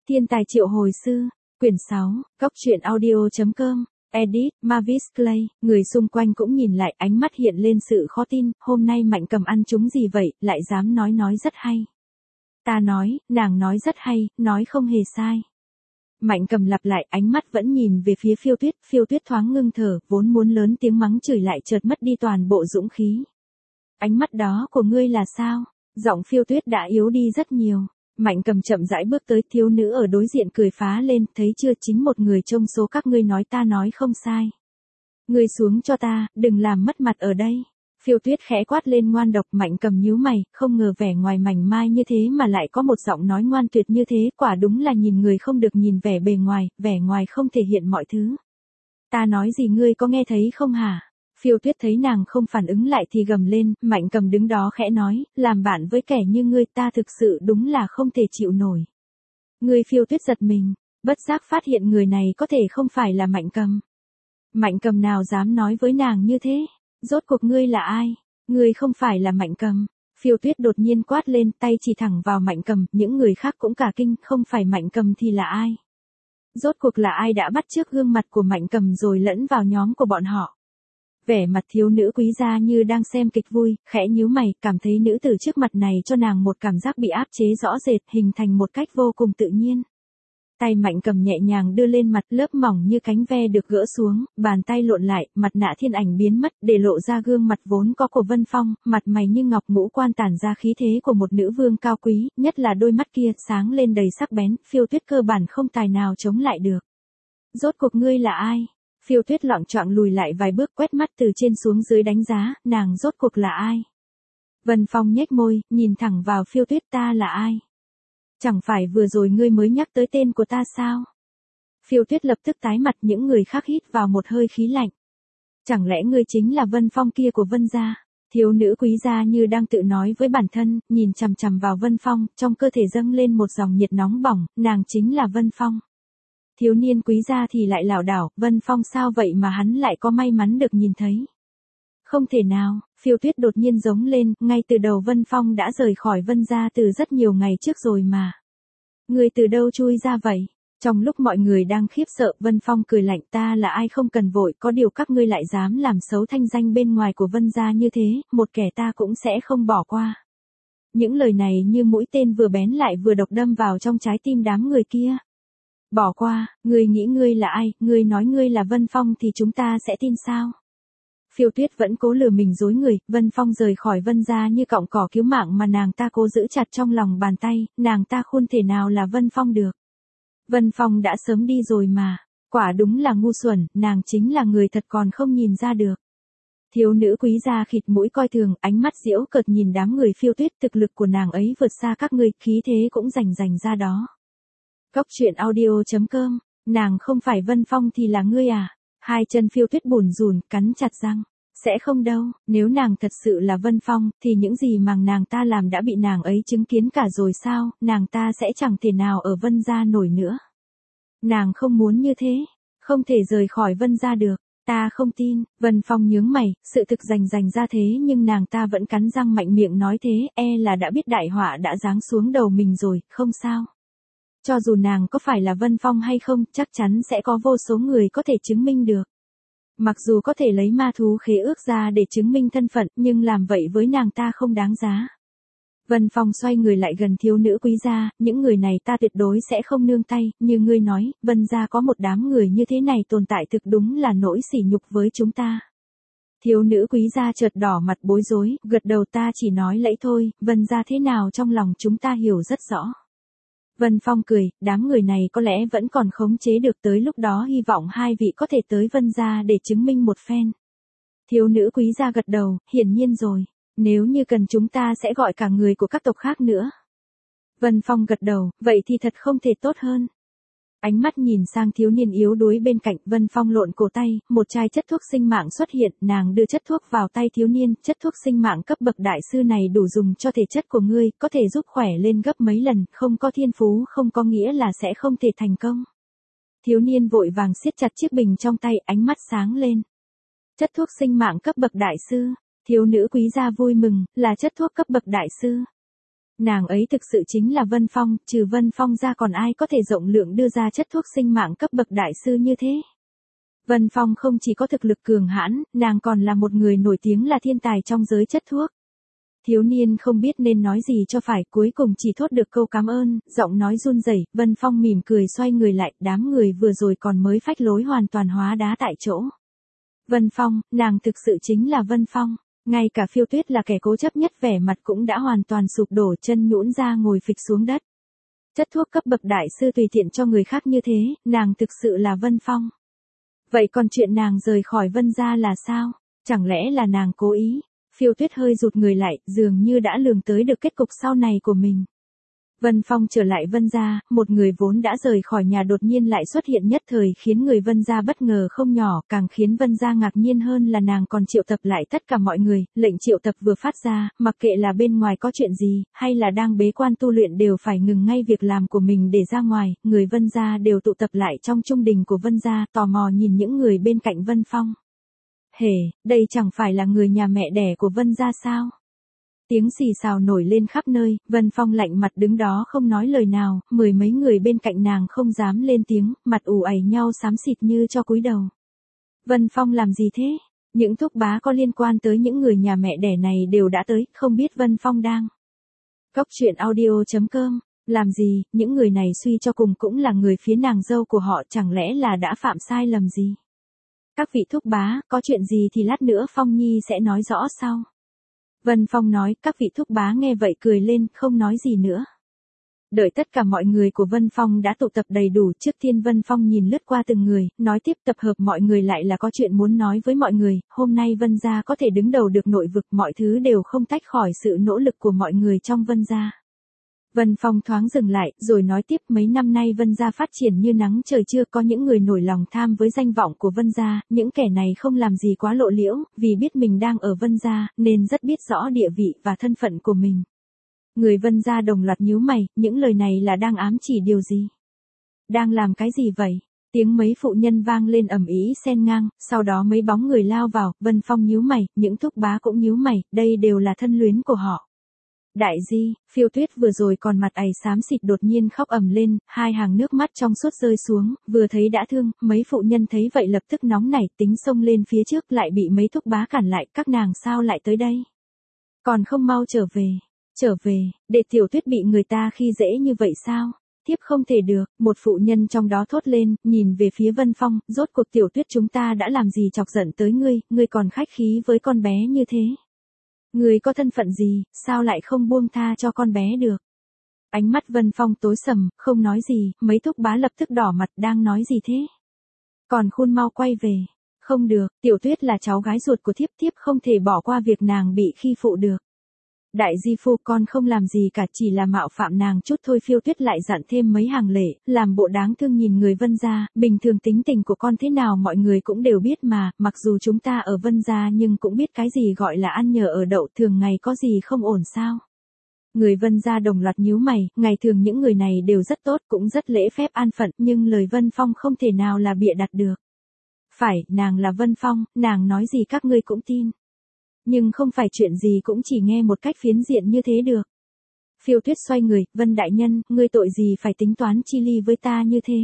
Thiên tài triệu hồi sư, quyển 6, Cốc truyện audio.com, edit, Mavis Clay, người xung quanh cũng nhìn lại, ánh mắt hiện lên sự khó tin, hôm nay Mạnh Cầm ăn trúng gì vậy, lại dám nói rất hay. Ta nói, nàng nói rất hay, nói không hề sai. Mạnh Cầm lặp lại, ánh mắt vẫn nhìn về phía Phiêu Tuyết thoáng ngưng thở, vốn muốn lớn tiếng mắng chửi lại chợt mất đi toàn bộ dũng khí. Ánh mắt đó của ngươi là sao? Giọng Phiêu Tuyết đã yếu đi rất nhiều. Mạnh Cầm chậm rãi bước tới, thiếu nữ ở đối diện cười phá lên, thấy chưa, chính một người trong số các ngươi nói ta nói không sai. Ngươi xuống cho ta, đừng làm mất mặt ở đây. Phiêu Tuyết khẽ quát lên ngoan độc. Mạnh Cầm nhíu mày, không ngờ vẻ ngoài mảnh mai như thế mà lại có một giọng nói ngoan tuyệt như thế, quả đúng là nhìn người không được nhìn vẻ bề ngoài, vẻ ngoài không thể hiện mọi thứ. Ta nói gì ngươi có nghe thấy không hả? Phiêu Tuyết thấy nàng không phản ứng lại thì gầm lên. Mạnh Cầm đứng đó khẽ nói, làm bạn với kẻ như ngươi ta thực sự đúng là không thể chịu nổi. Ngươi? Phiêu Tuyết giật mình, bất giác phát hiện người này có thể không phải là Mạnh Cầm. Mạnh Cầm nào dám nói với nàng như thế? Rốt cuộc ngươi là ai? Ngươi không phải là Mạnh Cầm. Phiêu Tuyết đột nhiên quát lên, tay chỉ thẳng vào Mạnh Cầm, những người khác cũng cả kinh, không phải Mạnh Cầm thì là ai? Rốt cuộc là ai đã bắt chước gương mặt của Mạnh Cầm rồi lẫn vào nhóm của bọn họ? Vẻ mặt thiếu nữ quý gia như đang xem kịch vui, khẽ nhíu mày, cảm thấy nữ tử trước mặt này cho nàng một cảm giác bị áp chế rõ rệt, hình thành một cách vô cùng tự nhiên. Tay Mạnh Cầm nhẹ nhàng đưa lên mặt, lớp mỏng như cánh ve được gỡ xuống, bàn tay lộn lại, mặt nạ thiên ảnh biến mất, để lộ ra gương mặt vốn có của Vân Phong, mặt mày như ngọc, ngũ quan tản ra khí thế của một nữ vương cao quý, nhất là đôi mắt kia sáng lên đầy sắc bén, Phiêu Tuyết cơ bản không tài nào chống lại được. Rốt cuộc ngươi là ai? Phiêu Tuyết loạng choạng lùi lại vài bước, quét mắt từ trên xuống dưới đánh giá, nàng rốt cuộc là ai? Vân Phong nhếch môi, nhìn thẳng vào Phiêu Tuyết, ta là ai? Chẳng phải vừa rồi ngươi mới nhắc tới tên của ta sao? Phiêu Tuyết lập tức tái mặt, những người khác hít vào một hơi khí lạnh. Chẳng lẽ ngươi chính là Vân Phong kia của Vân gia? Thiếu nữ quý gia như đang tự nói với bản thân, nhìn chằm chằm vào Vân Phong, trong cơ thể dâng lên một dòng nhiệt nóng bỏng, nàng chính là Vân Phong. Thiếu niên quý gia thì lại lảo đảo, Vân Phong sao vậy mà hắn lại có may mắn được nhìn thấy? Không thể nào, Phiêu Tuyết đột nhiên giống lên, ngay từ đầu Vân Phong đã rời khỏi Vân gia từ rất nhiều ngày trước rồi mà. Ngươi từ đâu chui ra vậy? Trong lúc mọi người đang khiếp sợ, Vân Phong cười lạnh, ta là ai không cần vội, có điều các ngươi lại dám làm xấu thanh danh bên ngoài của Vân gia như thế, một kẻ ta cũng sẽ không bỏ qua. Những lời này như mũi tên vừa bén lại vừa độc đâm vào trong trái tim đám người kia. Bỏ qua, ngươi nghĩ ngươi là ai, ngươi nói ngươi là Vân Phong thì chúng ta sẽ tin sao? Phiêu Tuyết vẫn cố lừa mình dối người, Vân Phong rời khỏi Vân gia như cọng cỏ cứu mạng mà nàng ta cố giữ chặt trong lòng bàn tay, nàng ta không thể nào là Vân Phong được. Vân Phong đã sớm đi rồi mà, quả đúng là ngu xuẩn, nàng chính là người thật còn không nhìn ra được. Thiếu nữ quý gia khịt mũi coi thường, ánh mắt giễu cợt nhìn đám người Phiêu Tuyết, thực lực của nàng ấy vượt xa các ngươi, khí thế cũng rành ra đó. Cốc truyện audio.com, nàng không phải Vân Phong thì là ngươi à? Hai chân Phiêu Tuyết bủn rủn, cắn chặt răng. Sẽ không đâu, nếu nàng thật sự là Vân Phong, thì những gì mà nàng ta làm đã bị nàng ấy chứng kiến cả rồi sao, nàng ta sẽ chẳng thể nào ở Vân gia nổi nữa. Nàng không muốn như thế, không thể rời khỏi Vân gia được, ta không tin. Vân Phong nhướng mày, sự thực rành ra thế nhưng nàng ta vẫn cắn răng mạnh miệng nói thế, là đã biết đại họa đã giáng xuống đầu mình rồi, không sao. Cho dù nàng có phải là Vân Phong hay không, chắc chắn sẽ có vô số người có thể chứng minh được. Mặc dù có thể lấy ma thú khế ước ra để chứng minh thân phận, nhưng làm vậy với nàng ta không đáng giá. Vân Phong xoay người lại gần thiếu nữ quý gia, những người này ta tuyệt đối sẽ không nương tay, như ngươi nói, Vân gia có một đám người như thế này tồn tại thực đúng là nỗi sỉ nhục với chúng ta. Thiếu nữ quý gia chợt đỏ mặt bối rối, gật đầu, ta chỉ nói lẫy thôi, Vân gia thế nào trong lòng chúng ta hiểu rất rõ. Vân Phong cười, đám người này có lẽ vẫn còn khống chế được, tới lúc đó hy vọng hai vị có thể tới Vân gia để chứng minh một phen. Thiếu nữ quý gia gật đầu, hiển nhiên rồi, nếu như cần chúng ta sẽ gọi cả người của các tộc khác nữa. Vân Phong gật đầu, vậy thì thật không thể tốt hơn. Ánh mắt nhìn sang thiếu niên yếu đuối bên cạnh, Vân Phong lộn cổ tay, một chai chất thuốc sinh mạng xuất hiện, nàng đưa chất thuốc vào tay thiếu niên, chất thuốc sinh mạng cấp bậc đại sư này đủ dùng cho thể chất của ngươi, có thể giúp khỏe lên gấp mấy lần, không có thiên phú không có nghĩa là sẽ không thể thành công. Thiếu niên vội vàng siết chặt chiếc bình trong tay, ánh mắt sáng lên. Chất thuốc sinh mạng cấp bậc đại sư, thiếu nữ quý gia vui mừng, là chất thuốc cấp bậc đại sư. Nàng ấy thực sự chính là Vân Phong, trừ Vân Phong ra còn ai có thể rộng lượng đưa ra chất thuốc sinh mạng cấp bậc đại sư như thế. Vân Phong không chỉ có thực lực cường hãn, nàng còn là một người nổi tiếng là thiên tài trong giới chất thuốc. Thiếu niên không biết nên nói gì cho phải, cuối cùng chỉ thốt được câu cảm ơn, giọng nói run rẩy. Vân Phong mỉm cười xoay người lại, đám người vừa rồi còn mới phách lối hoàn toàn hóa đá tại chỗ. Vân Phong, nàng thực sự chính là Vân Phong. Ngay cả Phiêu Tuyết là kẻ cố chấp nhất vẻ mặt cũng đã hoàn toàn sụp đổ, chân nhũn ra ngồi phịch xuống đất. Chất thuốc cấp bậc đại sư tùy tiện cho người khác như thế, nàng thực sự là Vân Phong. Vậy còn chuyện nàng rời khỏi Vân gia là sao? Chẳng lẽ là nàng cố ý? Phiêu Tuyết hơi rụt người lại, dường như đã lường tới được kết cục sau này của mình. Vân Phong trở lại Vân gia, một người vốn đã rời khỏi nhà đột nhiên lại xuất hiện nhất thời khiến người Vân gia bất ngờ không nhỏ, càng khiến Vân gia ngạc nhiên hơn là nàng còn triệu tập lại tất cả mọi người, lệnh triệu tập vừa phát ra, mặc kệ là bên ngoài có chuyện gì, hay là đang bế quan tu luyện đều phải ngừng ngay việc làm của mình để ra ngoài, người Vân gia đều tụ tập lại trong trung đình của Vân gia, tò mò nhìn những người bên cạnh Vân Phong. Hề, đây chẳng phải là người nhà mẹ đẻ của Vân gia sao? Tiếng xì xào nổi lên khắp nơi, Vân Phong lạnh mặt đứng đó không nói lời nào, mười mấy người bên cạnh nàng không dám lên tiếng, mặt ủ ẩy nhau xám xịt như cho cúi đầu. Vân Phong làm gì thế? Những thúc bá có liên quan tới những người nhà mẹ đẻ này đều đã tới, không biết Vân Phong đang. Cóc truyện audio.com, làm gì, những người này suy cho cùng cũng là người phía nàng dâu của họ, chẳng lẽ là đã phạm sai lầm gì? Các vị thúc bá, có chuyện gì thì lát nữa Phong Nhi sẽ nói rõ sau. Vân Phong nói, các vị thúc bá nghe vậy cười lên, không nói gì nữa. Đợi tất cả mọi người của Vân Phong đã tụ tập đầy đủ, trước tiên Vân Phong nhìn lướt qua từng người, nói tiếp tập hợp mọi người lại là có chuyện muốn nói với mọi người, hôm nay Vân gia có thể đứng đầu được nội vực, mọi thứ đều không tách khỏi sự nỗ lực của mọi người trong Vân gia. Vân Phong thoáng dừng lại, rồi nói tiếp, mấy năm nay Vân gia phát triển như nắng trời chưa, có những người nổi lòng tham với danh vọng của Vân gia, những kẻ này không làm gì quá lộ liễu, vì biết mình đang ở Vân gia, nên rất biết rõ địa vị và thân phận của mình. Người Vân gia đồng loạt nhíu mày, những lời này là đang ám chỉ điều gì? Đang làm cái gì vậy? Tiếng mấy phụ nhân vang lên ầm ĩ xen ngang, sau đó mấy bóng người lao vào, Vân Phong nhíu mày, những thúc bá cũng nhíu mày, đây đều là thân luyến của họ. Đại di, Phiêu Tuyết vừa rồi còn mặt ày xám xịt đột nhiên khóc ầm lên, hai hàng nước mắt trong suốt rơi xuống, vừa thấy đã thương, mấy phụ nhân thấy vậy lập tức nóng nảy, tính xông lên phía trước lại bị mấy thúc bá cản lại, các nàng sao lại tới đây? Còn không mau trở về, để Tiểu Tuyết bị người ta khi dễ như vậy sao? Tiếp không thể được, một phụ nhân trong đó thốt lên, nhìn về phía Vân Phong, rốt cuộc Tiểu Tuyết chúng ta đã làm gì chọc giận tới ngươi còn khách khí với con bé như thế. Người có thân phận gì, sao lại không buông tha cho con bé được? Ánh mắt Vân Phong tối sầm, không nói gì, mấy thúc bá lập tức đỏ mặt, đang nói gì thế? Còn khôn mau quay về. Không được, Tiểu Tuyết là cháu gái ruột của thiếp, thiếp không thể bỏ qua việc nàng bị khi phụ được. Đại di phu, con không làm gì cả, chỉ là mạo phạm nàng chút thôi. Phiêu Tuyết lại dặn thêm mấy hàng lệ, làm bộ đáng thương nhìn người Vân gia, bình thường tính tình của con thế nào mọi người cũng đều biết mà, mặc dù chúng ta ở Vân gia nhưng cũng biết cái gì gọi là ăn nhờ ở đậu, thường ngày có gì không ổn sao. Người Vân gia đồng loạt nhíu mày, ngày thường những người này đều rất tốt, cũng rất lễ phép an phận, nhưng lời Vân Phong không thể nào là bịa đặt được. Phải, nàng là Vân Phong, nàng nói gì các ngươi cũng tin. Nhưng không phải chuyện gì cũng chỉ nghe một cách phiến diện như thế được. Phiêu Tuyết xoay người, Vân đại nhân, ngươi tội gì phải tính toán chi ly với ta như thế?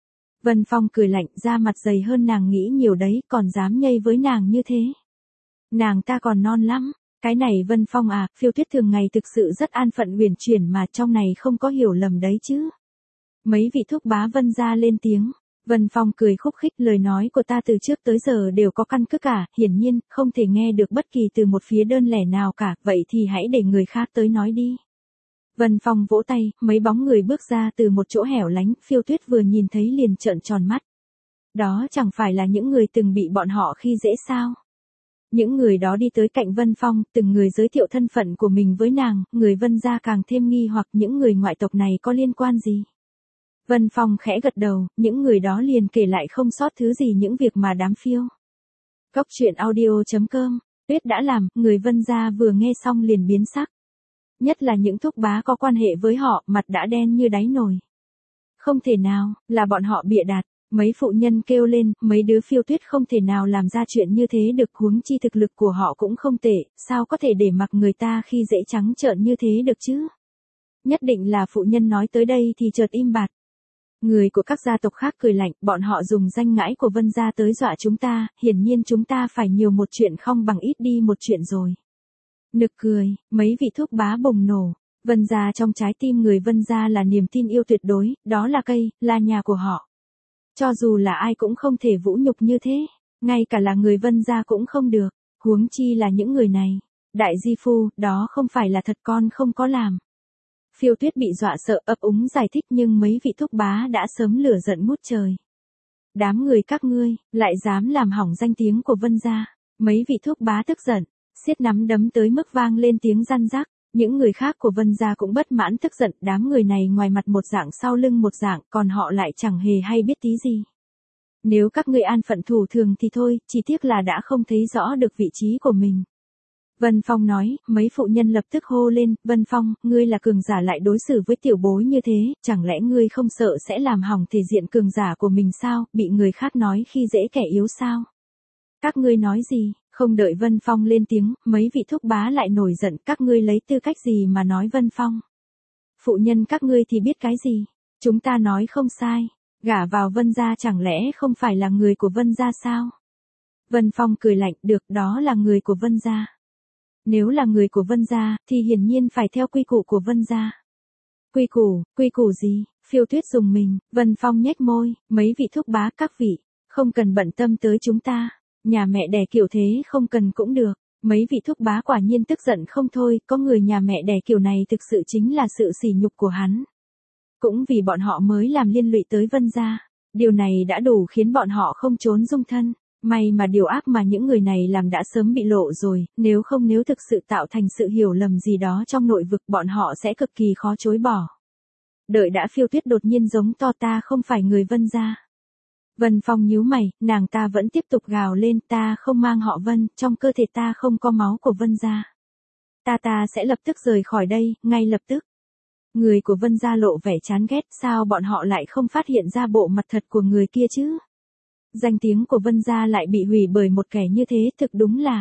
Vân Phong cười lạnh, da mặt dày hơn nàng nghĩ nhiều đấy, còn dám nhây với nàng như thế. Nàng ta còn non lắm. Cái này Vân Phong à, Phiêu Tuyết thường ngày thực sự rất an phận uyển chuyển mà, trong này không có hiểu lầm đấy chứ. Mấy vị thúc bá Vân gia lên tiếng. Vân Phong cười khúc khích, lời nói của ta từ trước tới giờ đều có căn cứ cả, hiển nhiên, không thể nghe được bất kỳ từ một phía đơn lẻ nào cả, vậy thì hãy để người khác tới nói đi. Vân Phong vỗ tay, mấy bóng người bước ra từ một chỗ hẻo lánh, Phiêu Tuyết vừa nhìn thấy liền trợn tròn mắt. Đó chẳng phải là những người từng bị bọn họ khi dễ sao? Những người đó đi tới cạnh Vân Phong, từng người giới thiệu thân phận của mình với nàng, người Vân gia càng thêm nghi hoặc những người ngoại tộc này có liên quan gì. Vân Phong khẽ gật đầu, những người đó liền kể lại không sót thứ gì những việc mà đám Phiêu. Cóc truyện audio.com, Tuyết đã làm, người Vân gia vừa nghe xong liền biến sắc. Nhất là những thúc bá có quan hệ với họ, mặt đã đen như đáy nồi. Không thể nào, là bọn họ bịa đặt. Mấy phụ nhân kêu lên, mấy đứa Phiêu Tuyết không thể nào làm ra chuyện như thế được, huống chi thực lực của họ cũng không tệ, sao có thể để mặc người ta khi dễ trắng trợn như thế được chứ? Nhất định là phụ nhân nói tới đây thì chợt im bặt. Người của các gia tộc khác cười lạnh, bọn họ dùng danh ngãi của Vân gia tới dọa chúng ta, hiển nhiên chúng ta phải nhiều một chuyện không bằng ít đi một chuyện rồi. Nực cười, mấy vị thúc bá bùng nổ. Vân gia trong trái tim người Vân gia là niềm tin yêu tuyệt đối, đó là cây, là nhà của họ. Cho dù là ai cũng không thể vũ nhục như thế, ngay cả là người Vân gia cũng không được, huống chi là những người này. Đại di phu, đó không phải là thật, con không có làm. Phiêu Tuyết bị dọa sợ ấp úng giải thích, nhưng mấy vị thúc bá đã sớm lửa giận ngút trời. Đám người các ngươi, lại dám làm hỏng danh tiếng của Vân gia. Mấy vị thúc bá tức giận, siết nắm đấm tới mức vang lên tiếng răn rắc. Những người khác của Vân gia cũng bất mãn tức giận, đám người này ngoài mặt một dạng sau lưng một dạng, còn họ lại chẳng hề hay biết tí gì. Nếu các ngươi an phận thủ thường thì thôi, chỉ tiếc là đã không thấy rõ được vị trí của mình. Vân Phong nói, mấy phụ nhân lập tức hô lên, Vân Phong, ngươi là cường giả lại đối xử với tiểu bối như thế, chẳng lẽ ngươi không sợ sẽ làm hỏng thể diện cường giả của mình sao, bị người khác nói khi dễ kẻ yếu sao? Các ngươi nói gì? Không đợi Vân Phong lên tiếng, mấy vị thúc bá lại nổi giận, các ngươi lấy tư cách gì mà nói Vân Phong? Phụ nhân các ngươi thì biết cái gì? Chúng ta nói không sai, gả vào Vân gia chẳng lẽ không phải là người của Vân gia sao? Vân Phong cười lạnh, được, đó là người của Vân gia. Nếu là người của Vân gia, thì hiển nhiên phải theo quy củ của Vân gia. Quy củ gì? Phiêu Tuyết dùng mình, Vân Phong nhếch môi, mấy vị thúc bá các vị, không cần bận tâm tới chúng ta, nhà mẹ đẻ kiểu thế không cần cũng được. Mấy vị thúc bá quả nhiên tức giận không thôi, có người nhà mẹ đẻ kiểu này thực sự chính là sự sỉ nhục của hắn. Cũng vì bọn họ mới làm liên lụy tới Vân gia, điều này đã đủ khiến bọn họ không trốn dung thân. May mà điều ác mà những người này làm đã sớm bị lộ rồi, nếu không nếu thực sự tạo thành sự hiểu lầm gì đó trong nội vực bọn họ sẽ cực kỳ khó chối bỏ. Đợi đã, Phiêu Tuyết đột nhiên giống to, ta không phải người Vân gia. Vân Phong nhíu mày, nàng ta vẫn tiếp tục gào lên, ta không mang họ Vân, trong cơ thể ta không có máu của Vân gia. Ta sẽ lập tức rời khỏi đây, ngay lập tức. Người của Vân gia lộ vẻ chán ghét, sao bọn họ lại không phát hiện ra bộ mặt thật của người kia chứ? Danh tiếng của Vân gia lại bị hủy bởi một kẻ như thế, thực đúng là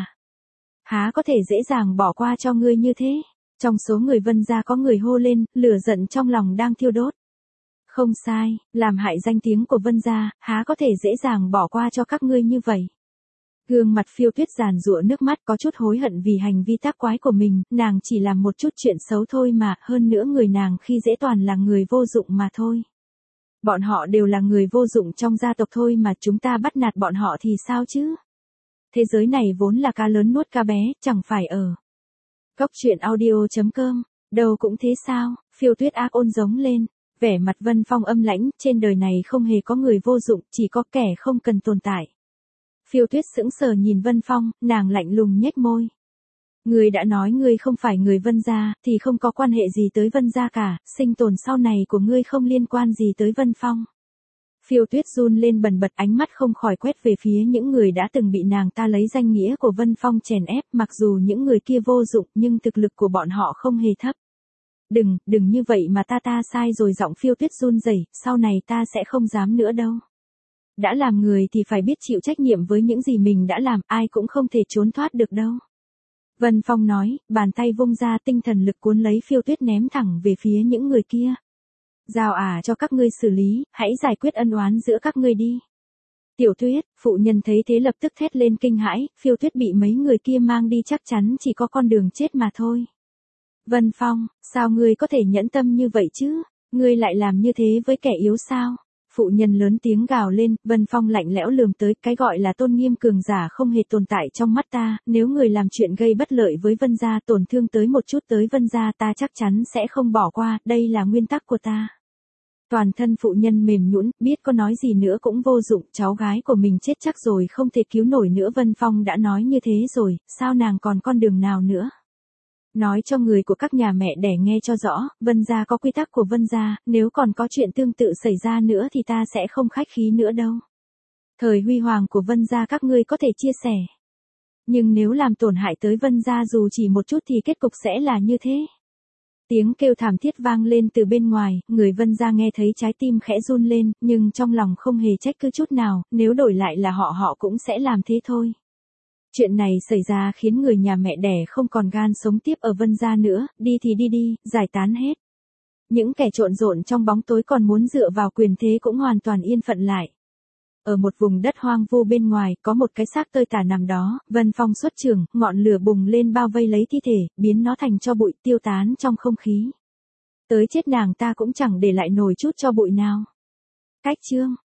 há có thể dễ dàng bỏ qua cho ngươi như thế. Trong số người Vân gia có người hô lên, lửa giận trong lòng đang thiêu đốt. Không sai, làm hại danh tiếng của Vân gia, há có thể dễ dàng bỏ qua cho các ngươi như vậy. Gương mặt Phiêu Tuyết giàn giụa nước mắt, có chút hối hận vì hành vi tác quái của mình, nàng chỉ làm một chút chuyện xấu thôi mà, hơn nữa người nàng khi dễ toàn là người vô dụng mà thôi. Bọn họ đều là người vô dụng trong gia tộc thôi mà, chúng ta bắt nạt bọn họ thì sao chứ? Thế giới này vốn là cá lớn nuốt cá bé, chẳng phải ở Cóc Truyện Audio.com, đâu cũng thế sao? Phiêu Tuyết ác ôn giống lên, vẻ mặt Vân Phong âm lãnh, trên đời này không hề có người vô dụng, chỉ có kẻ không cần tồn tại. Phiêu Tuyết sững sờ nhìn Vân Phong, nàng lạnh lùng nhếch môi. Ngươi đã nói ngươi không phải người Vân gia, thì không có quan hệ gì tới Vân gia cả, sinh tồn sau này của ngươi không liên quan gì tới Vân Phong. Phiêu Tuyết run lên bần bật, ánh mắt không khỏi quét về phía những người đã từng bị nàng ta lấy danh nghĩa của Vân Phong chèn ép, mặc dù những người kia vô dụng nhưng thực lực của bọn họ không hề thấp. Đừng như vậy mà, ta sai rồi, giọng Phiêu Tuyết run rẩy, sau này ta sẽ không dám nữa đâu. Đã làm người thì phải biết chịu trách nhiệm với những gì mình đã làm, ai cũng không thể trốn thoát được đâu. Vân Phong nói, bàn tay vung ra, tinh thần lực cuốn lấy Phiêu Tuyết ném thẳng về phía những người kia. Giao cho các ngươi xử lý, hãy giải quyết ân oán giữa các ngươi đi. Tiểu Tuyết, phụ nhân thấy thế lập tức thét lên kinh hãi, Phiêu Tuyết bị mấy người kia mang đi chắc chắn chỉ có con đường chết mà thôi. Vân Phong, sao ngươi có thể nhẫn tâm như vậy chứ? Ngươi lại làm như thế với kẻ yếu sao? Phụ nhân lớn tiếng gào lên, Vân Phong lạnh lẽo lườm tới, cái gọi là tôn nghiêm cường giả không hề tồn tại trong mắt ta, nếu người làm chuyện gây bất lợi với Vân gia, tổn thương tới một chút tới Vân gia, ta chắc chắn sẽ không bỏ qua, đây là nguyên tắc của ta. Toàn thân phụ nhân mềm nhũn, biết có nói gì nữa cũng vô dụng, cháu gái của mình chết chắc rồi, không thể cứu nổi nữa. Vân Phong đã nói như thế rồi, sao nàng còn con đường nào nữa? Nói cho người của các nhà mẹ đẻ nghe cho rõ, Vân gia có quy tắc của Vân gia, nếu còn có chuyện tương tự xảy ra nữa thì ta sẽ không khách khí nữa đâu. Thời huy hoàng của Vân gia các ngươi có thể chia sẻ. Nhưng nếu làm tổn hại tới Vân gia dù chỉ một chút thì kết cục sẽ là như thế. Tiếng kêu thảm thiết vang lên từ bên ngoài, người Vân gia nghe thấy trái tim khẽ run lên, nhưng trong lòng không hề trách cứ chút nào, nếu đổi lại là họ cũng sẽ làm thế thôi. Chuyện này xảy ra khiến người nhà mẹ đẻ không còn gan sống tiếp ở Vân gia nữa, đi thì đi, giải tán hết. Những kẻ trộn rộn trong bóng tối còn muốn dựa vào quyền thế cũng hoàn toàn yên phận lại. Ở một vùng đất hoang vu bên ngoài, có một cái xác tơi tả nằm đó, Vân Phong xuất trường, ngọn lửa bùng lên bao vây lấy thi thể, biến nó thành tro bụi tiêu tán trong không khí. Tới chết nàng ta cũng chẳng để lại nổi chút tro bụi nào. Cách chương